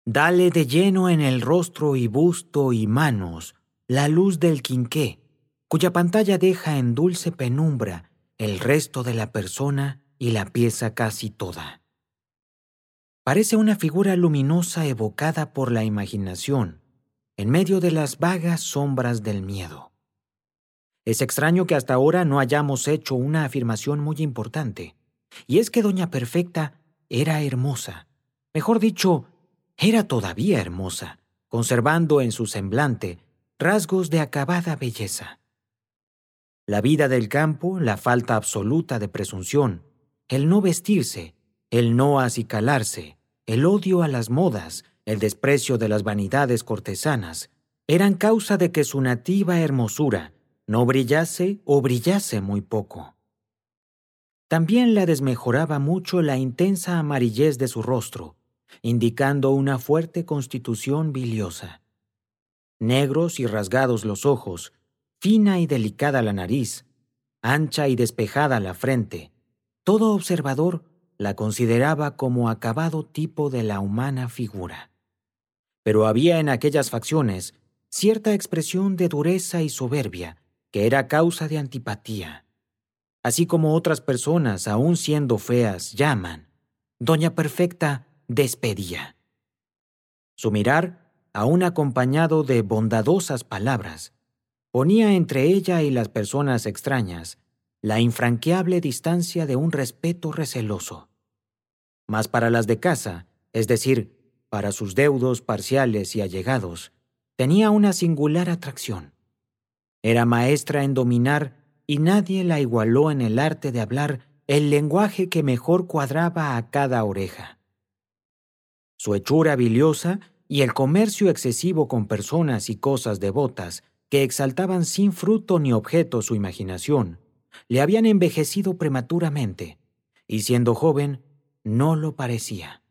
Dale de lleno en el rostro y busto y manos la luz del quinqué, cuya pantalla deja en dulce penumbra el resto de la persona y la pieza casi toda. Parece una figura luminosa evocada por la imaginación, en medio de las vagas sombras del miedo. Es extraño que hasta ahora no hayamos hecho una afirmación muy importante, y es que Doña Perfecta era hermosa. Mejor dicho, era todavía hermosa, conservando en su semblante rasgos de acabada belleza. La vida del campo, la falta absoluta de presunción, el no vestirse, el no acicalarse, el odio a las modas, el desprecio de las vanidades cortesanas, eran causa de que su nativa hermosura no brillase o brillase muy poco. También la desmejoraba mucho la intensa amarillez de su rostro, indicando una fuerte constitución biliosa. Negros y rasgados los ojos, fina y delicada la nariz, ancha y despejada la frente, todo observador la consideraba como acabado tipo de la humana figura. Pero había en aquellas facciones cierta expresión de dureza y soberbia que era causa de antipatía. Así como otras personas, aun siendo feas, llaman, Doña Perfecta despedía. Su mirar, aun acompañado de bondadosas palabras, ponía entre ella y las personas extrañas la infranqueable distancia de un respeto receloso. Mas para las de casa, es decir, para sus deudos parciales y allegados, tenía una singular atracción. Era maestra en dominar y nadie la igualó en el arte de hablar el lenguaje que mejor cuadraba a cada oreja. Su hechura biliosa y el comercio excesivo con personas y cosas devotas que exaltaban sin fruto ni objeto su imaginación, le habían envejecido prematuramente, y siendo joven, no lo parecía.